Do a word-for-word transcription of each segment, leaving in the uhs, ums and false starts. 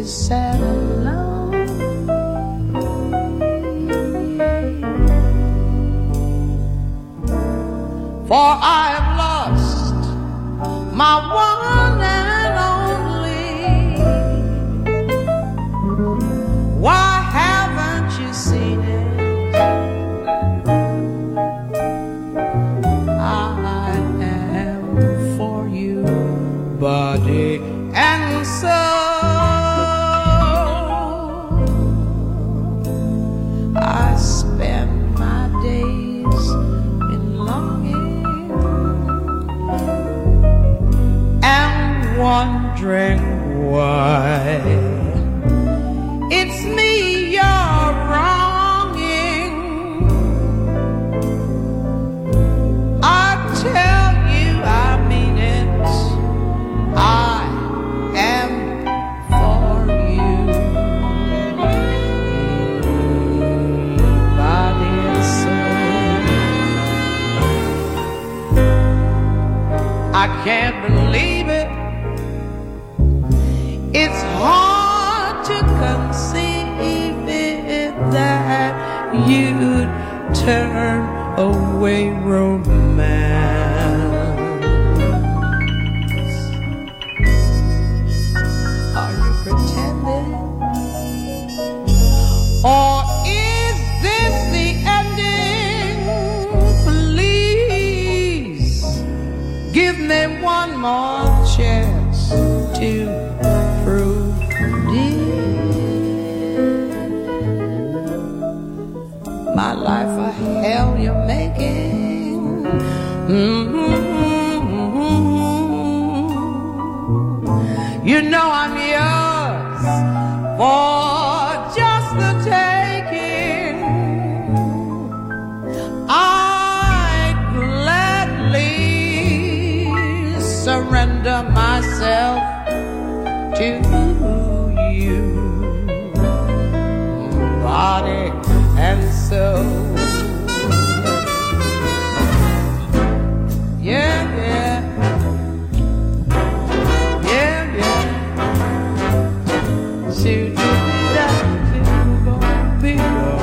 be sad alone. For I have lost my one and only. Why haven't you seen it? I am for you, body and soul. I spend my days in longing and wondering why it's me you're wronging. I tell you I mean it, I am for you, body and soul. I can't believe it, it's hard to conceive it that you'd turn away romance. Are you pretending? Or is this the ending? Please give me one more chance to prove, dear, my life a hell you're making. Mm-hmm. You know I'm yours for just the taking. I'd gladly surrender myself to you, body and soul. Yeah, yeah, yeah, yeah. Shoot that little be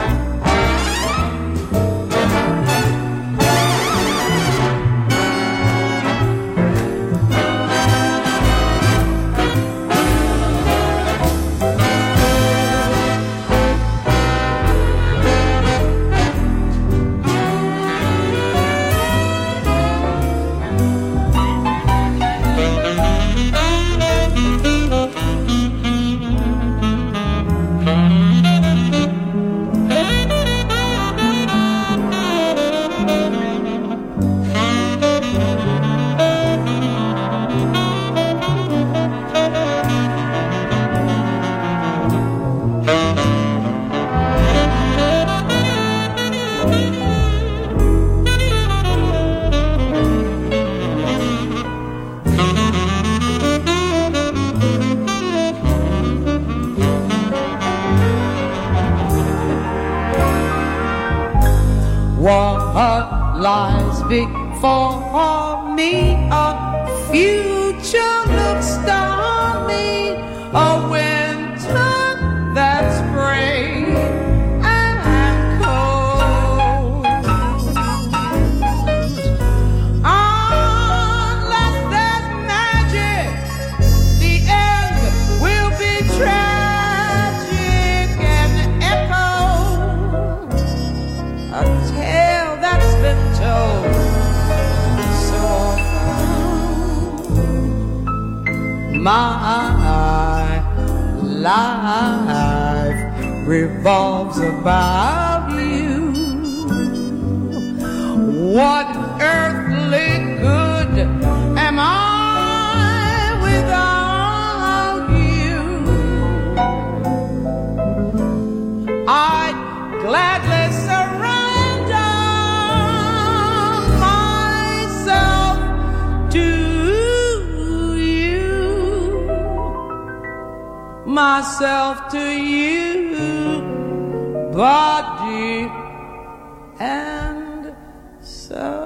what lies before me. A future looks stormy, a winter that's gray and cold. Unless there's magic, the end will be tragic and echo a tale that's been told so often. My life revolves about you. What earthly good am I without you? I'd gladly surrender myself to you, myself to you, body and soul.